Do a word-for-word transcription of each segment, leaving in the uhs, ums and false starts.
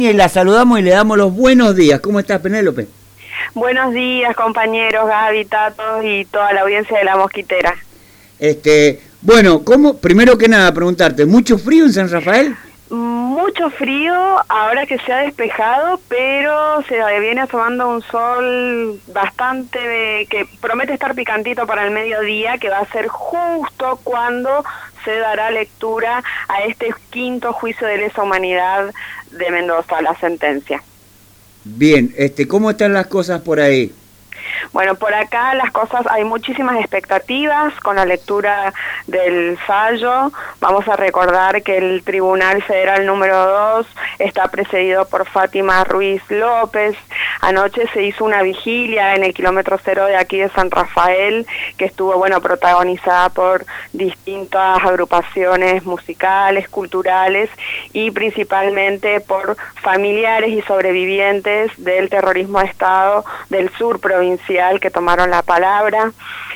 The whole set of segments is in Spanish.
Y la saludamos y le damos los buenos días. ¿Cómo estás, Penélope? Buenos días, compañeros, Gaby, Tato y toda la audiencia de La Mosquitera. Este, bueno, ¿cómo? Primero que nada, preguntarte, ¿mucho frío en San Rafael? Mucho frío, ahora que se ha despejado, pero se viene asomando un sol bastante, de, que promete estar picantito para el mediodía, que va a ser justo cuando se dará lectura a este quinto juicio de lesa humanidad de Mendoza, la sentencia. Bien, este, ¿cómo están las cosas por ahí? Bueno, por acá las cosas, hay muchísimas expectativas con la lectura del fallo. Vamos a recordar que el Tribunal Federal número dos está precedido por Fátima Ruiz López. Anoche se hizo una vigilia en el kilómetro cero de aquí de San Rafael, que estuvo, bueno, protagonizada por distintas agrupaciones musicales, culturales y principalmente por familiares y sobrevivientes del terrorismo de Estado del sur provincial que tomaron la palabra.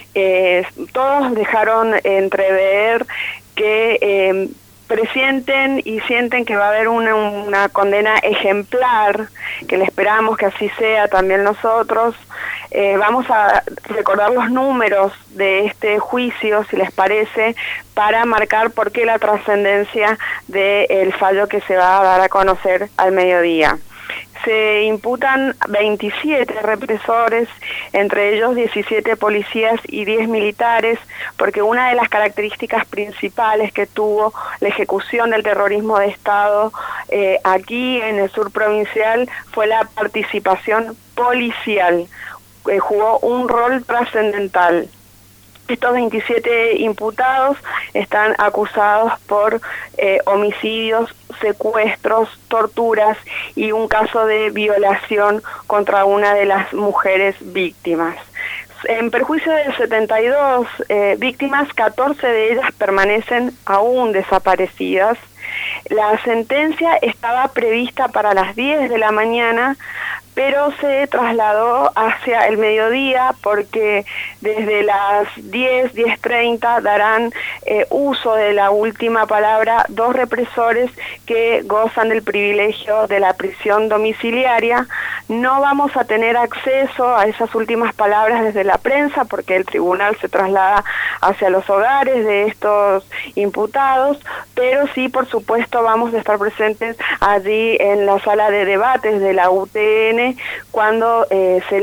Eh, todos dejaron entrever que eh, presienten y sienten que va a haber una, una condena ejemplar, que le esperamos que así sea también nosotros. Eh, vamos a recordar los números de este juicio, si les parece, para marcar por qué la trascendencia del fallo que se va a dar a conocer al mediodía. Se imputan veintisiete represores, entre ellos diecisiete policías y diez militares, porque una de las características principales que tuvo la ejecución del terrorismo de Estado eh, aquí en el sur provincial fue la participación policial, que jugó un rol trascendental. Estos veintisiete imputados están acusados por eh, homicidios, secuestros, torturas y un caso de violación contra una de las mujeres víctimas. En perjuicio de setenta y dos eh, víctimas, catorce de ellas permanecen aún desaparecidas. La sentencia estaba prevista para las diez de la mañana, pero se trasladó hacia el mediodía porque desde las diez, diez treinta darán eh, uso de la última palabra dos represores que gozan del privilegio de la prisión domiciliaria. No vamos a tener acceso a esas últimas palabras desde la prensa porque el tribunal se traslada hacia los hogares de estos imputados, pero sí, por supuesto, vamos a estar presentes allí en la sala de debates de la U T N cuando eh, se